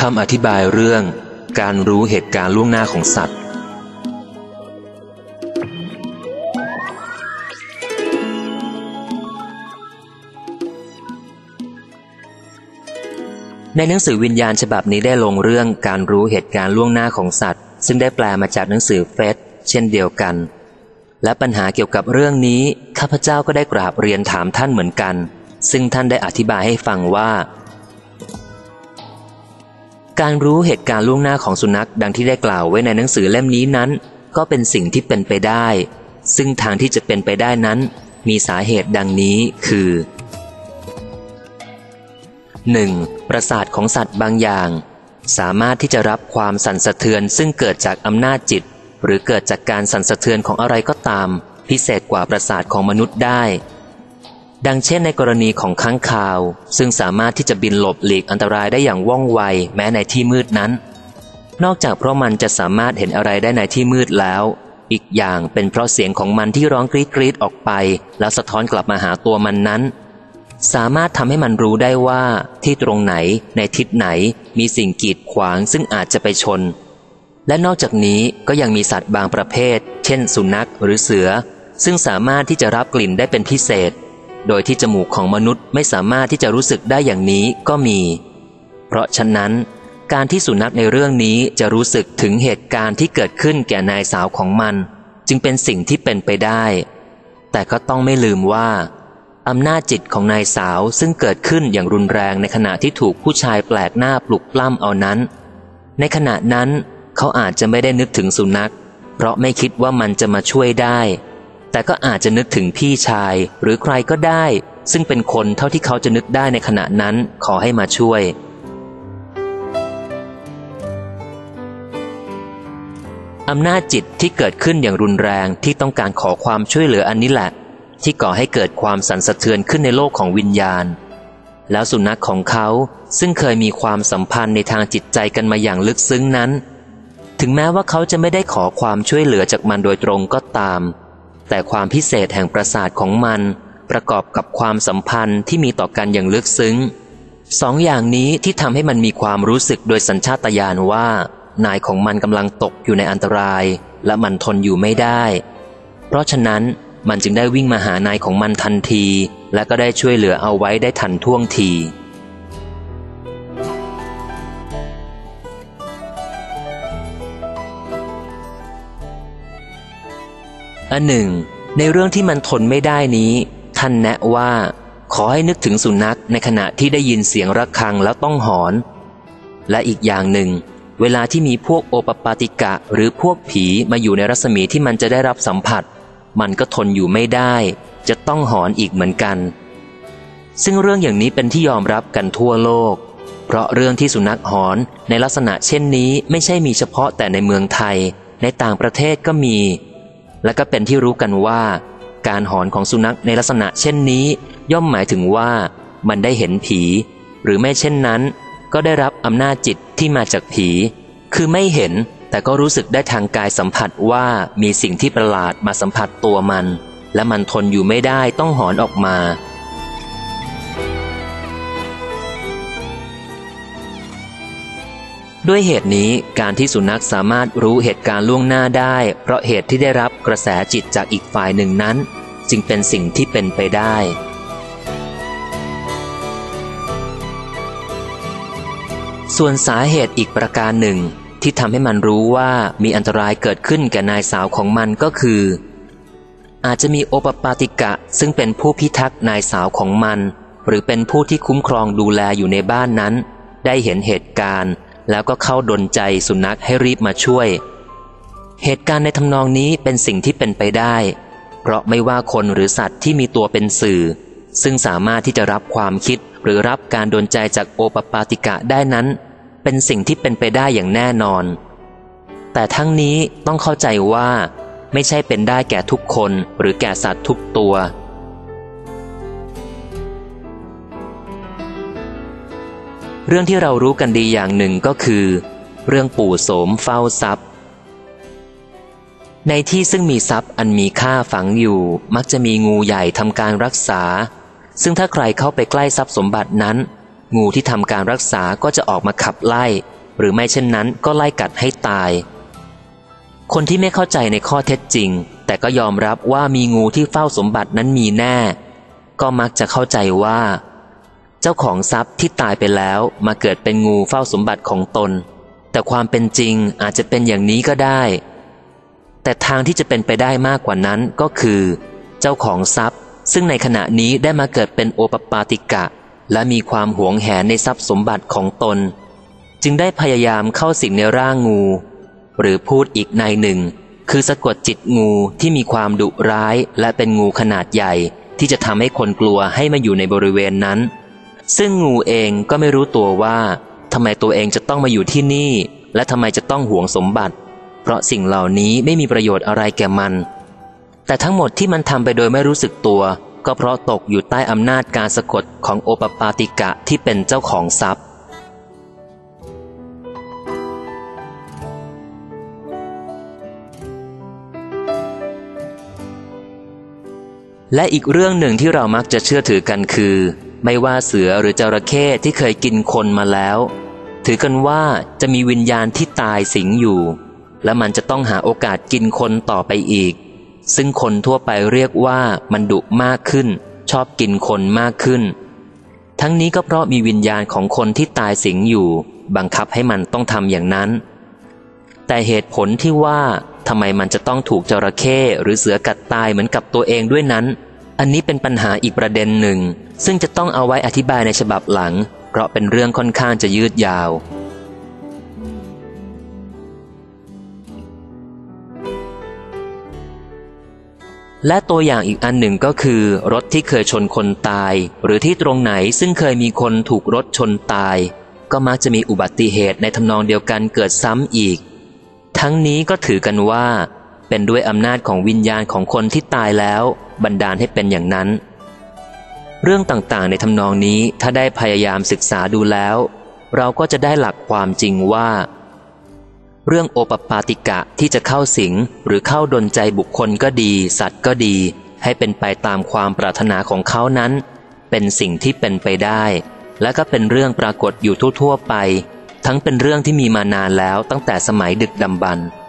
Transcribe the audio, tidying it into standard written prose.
ำอธิบายเรื่องการรู้เหตุการณ์ล่วงหน้าของสัตว์ในหนังสือวิญญาณฉบับนี้ได้ลงเรื่องการรู้เหตุการณ์ล่วงหน้าของสัตว์ซึ่งได้แปลมาจากหนังสือเฟสเช่นเดียวกันและปัญหาเกี่ยวกับเรื่องนี้ข้าพเจ้าก็ได้กราบเรียนถามท่านเหมือนกันซึ่งท่านได้อธิบายให้ฟังว่าการรู้เหตุการณ์ล่วงหน้าของสุนัขดังที่ได้กล่าวไว้ในหนังสือเล่มนี้นั้นก็เป็นสิ่งที่เป็นไปได้ซึ่งทางที่จะเป็นไปได้นั้นมีสาเหตุดังนี้คือ 1. ประสาทของสัตว์บางอย่างสามารถที่จะรับความสั่นสะเทือนซึ่งเกิดจากอำนาจจิตหรือเกิดจากการสั่นสะเทือนของอะไรก็ตามพิเศษกว่าประสาทของมนุษย์ได้ดังเช่นในกรณีของค้างคาวซึ่งสามารถที่จะบินหลบหลีกอันตรายได้อย่างว่องไวแม้ในที่มืดนั้นนอกจากเพราะมันจะสามารถเห็นอะไรได้ในที่มืดแล้วอีกอย่างเป็นเพราะเสียงของมันที่ร้องกรี๊ดออกไปแล้วสะท้อนกลับมาหาตัวมันนั้นสามารถทำให้มันรู้ได้ว่าที่ตรงไหนในทิศไหนมีสิ่งกีดขวางซึ่งอาจจะไปชนและนอกจากนี้ก็ยังมีสัตว์บางประเภทเช่นสุนัขหรือเสือซึ่งสามารถที่จะรับกลิ่นได้เป็นพิเศษโดยที่จมูกของมนุษย์ไม่สามารถที่จะรู้สึกได้อย่างนี้ก็มีเพราะฉะนั้นการที่สุนัขในเรื่องนี้จะรู้สึกถึงเหตุการณ์ที่เกิดขึ้นแก่นายสาวของมันจึงเป็นสิ่งที่เป็นไปได้แต่ก็ต้องไม่ลืมว่าอำนาจจิตของนายสาวซึ่งเกิดขึ้นอย่างรุนแรงในขณะที่ถูกผู้ชายแปลกหน้าปลุกปล้ำเอานั้นในขณะนั้นเขาอาจจะไม่ได้นึกถึงสุนัขเพราะไม่คิดว่ามันจะมาช่วยได้แต่ก็อาจจะนึกถึงพี่ชายหรือใครก็ได้ซึ่งเป็นคนเท่าที่เขาจะนึกได้ในขณะนั้นขอให้มาช่วยอำนาจจิตที่เกิดขึ้นอย่างรุนแรงที่ต้องการขอความช่วยเหลืออันนี้แหละที่ก่อให้เกิดความสั่นสะเทือนขึ้นในโลกของวิญญาณแล้วสุนัขของเขาซึ่งเคยมีความสัมพันธ์ในทางจิตใจกันมาอย่างลึกซึ้งนั้นถึงแม้ว่าเขาจะไม่ได้ขอความช่วยเหลือจากมันโดยตรงก็ตามแต่ความพิเศษแห่งประสาทของมันประกอบกับความสัมพันธ์ที่มีต่อกันอย่างลึกซึ้งสองอย่างนี้ที่ทำให้มันมีความรู้สึกโดยสัญชาตญาณว่านายของมันกำลังตกอยู่ในอันตรายและมันทนอยู่ไม่ได้เพราะฉะนั้นมันจึงได้วิ่งมาหานายของมันทันทีและก็ได้ช่วยเหลือเอาไว้ได้ทันท่วงทีอันหนึ่งในเรื่องที่มันทนไม่ได้นี้ท่านแนะว่าขอให้นึกถึงสุนัขในขณะที่ได้ยินเสียงระฆังแล้วต้องหอนและอีกอย่างหนึ่งเวลาที่มีพวกโอปปาติกะหรือพวกผีมาอยู่ในรัศมีที่มันจะได้รับสัมผัสมันก็ทนอยู่ไม่ได้จะต้องหอนอีกเหมือนกันซึ่งเรื่องอย่างนี้เป็นที่ยอมรับกันทั่วโลกเพราะเรื่องที่สุนัขหอนในลักษณะเช่นนี้ไม่ใช่มีเฉพาะแต่ในเมืองไทยในต่างประเทศก็มีและก็เป็นที่รู้กันว่าการหอนของสุนัขในลักษณะเช่นนี้ย่อมหมายถึงว่ามันได้เห็นผีหรือไม่เช่นนั้นก็ได้รับอำนาจจิตที่มาจากผีคือไม่เห็นแต่ก็รู้สึกได้ทางกายสัมผัสว่ามีสิ่งที่ประหลาดมาสัมผัสตัวมันและมันทนอยู่ไม่ได้ต้องหอนออกมาด้วยเหตุนี้การที่สุนัขสามารถรู้เหตุการณ์ล่วงหน้าได้เพราะเหตุที่ได้รับกระแสจิตจากอีกฝ่ายหนึ่งนั้นจึงเป็นสิ่งที่เป็นไปได้ส่วนสาเหตุอีกประการหนึ่งที่ทำให้มันรู้ว่ามีอันตรายเกิดขึ้นแก่นายสาวของมันก็คืออาจจะมีโอปปาติกะซึ่งเป็นผู้พิทักษ์นายสาวของมันหรือเป็นผู้ที่คุ้มครองดูแลอยู่ในบ้านนั้นได้เห็นเหตุการณ์แล้วก็เข้าดลใจสุนัขให้รีบมาช่วยเหตุการณ์ในทำนองนี้เป็นสิ่งที่เป็นไปได้เพราะไม่ว่าคนหรือสัตว์ที่มีตัวเป็นสื่อซึ่งสามารถที่จะรับความคิดหรือรับการดลใจจากโอปปาติกะได้นั้นเป็นสิ่งที่เป็นไปได้อย่างแน่นอนแต่ทั้งนี้ต้องเข้าใจว่าไม่ใช่เป็นได้แก่ทุกคนหรือแก่สัตว์ทุกตัวเรื่องที่เรารู้กันดีอย่างหนึ่งก็คือเรื่องปู่โสมเฝ้าทรัพย์ในที่ซึ่งมีทรัพย์อันมีค่าฝังอยู่มักจะมีงูใหญ่ทำการรักษาซึ่งถ้าใครเข้าไปใกล้ทรัพย์สมบัตินั้นงูที่ทำการรักษาก็จะออกมาขับไล่หรือไม่เช่นนั้นก็ไล่กัดให้ตายคนที่ไม่เข้าใจในข้อเท็จจริงแต่ก็ยอมรับว่ามีงูที่เฝ้าสมบัตินั้นมีแน่ก็มักจะเข้าใจว่าเจ้าของทรัพย์ที่ตายไปแล้วมาเกิดเป็นงูเฝ้าสมบัติของตนแต่ความเป็นจริงอาจจะเป็นอย่างนี้ก็ได้แต่ทางที่จะเป็นไปได้มากกว่านั้นก็คือเจ้าของทรัพย์ซึ่งในขณะนี้ได้มาเกิดเป็นโอปปาติกะและมีความหวงแหนในทรัพย์สมบัติของตนจึงได้พยายามเข้าสิงในร่างงูหรือพูดอีกในหนึ่งคือสะกดจิตงูที่มีความดุร้ายและเป็นงูขนาดใหญ่ที่จะทำให้คนกลัวให้มาอยู่ในบริเวณนั้นซึ่งงูเองก็ไม่รู้ตัวว่าทำไมตัวเองจะต้องมาอยู่ที่นี่และทำไมจะต้องหวงสมบัติเพราะสิ่งเหล่านี้ไม่มีประโยชน์อะไรแก่มันแต่ทั้งหมดที่มันทำไปโดยไม่รู้สึกตัวก็เพราะตกอยู่ใต้อำนาจการสะกดของโอปปาติกะที่เป็นเจ้าของทรัพย์และอีกเรื่องหนึ่งที่เรามักจะเชื่อถือกันคือไม่ว่าเสือหรือจระเข้ที่เคยกินคนมาแล้วถือกันว่าจะมีวิญญาณที่ตายสิงอยู่และมันจะต้องหาโอกาสกินคนต่อไปอีกซึ่งคนทั่วไปเรียกว่ามันดุมากขึ้นชอบกินคนมากขึ้นทั้งนี้ก็เพราะมีวิญญาณของคนที่ตายสิงอยู่บังคับให้มันต้องทำอย่างนั้นแต่เหตุผลที่ว่าทำไมมันจะต้องถูกจระเข้หรือเสือกัดตายเหมือนกับตัวเองด้วยนั้นอันนี้เป็นปัญหาอีกประเด็นหนึ่งซึ่งจะต้องเอาไว้อธิบายในฉบับหลังเพราะเป็นเรื่องค่อนข้างจะยืดยาวและตัวอย่างอีกอันหนึ่งก็คือรถที่เคยชนคนตายหรือที่ตรงไหนซึ่งเคยมีคนถูกรถชนตายก็มักจะมีอุบัติเหตุในทำนองเดียวกันเกิดซ้ำอีกทั้งนี้ก็ถือกันว่าเป็นด้วยอำนาจของวิญญาณของคนที่ตายแล้วบันดาลให้เป็นอย่างนั้นเรื่องต่างๆในทำนองนี้ถ้าได้พยายามศึกษาดูแล้วเราก็จะได้หลักความจริงว่าเรื่องโอปปาติกะที่จะเข้าสิงหรือเข้าดลใจบุคคลก็ดีสัตว์ก็ดีให้เป็นไปตามความปรารถนาของเขานั้นเป็นสิ่งที่เป็นไปได้และก็เป็นเรื่องปรากฏอยู่ทั่วๆไปทั้งเป็นเรื่องที่มีมานานแล้วตั้งแต่สมัยดึกดำบรรพ์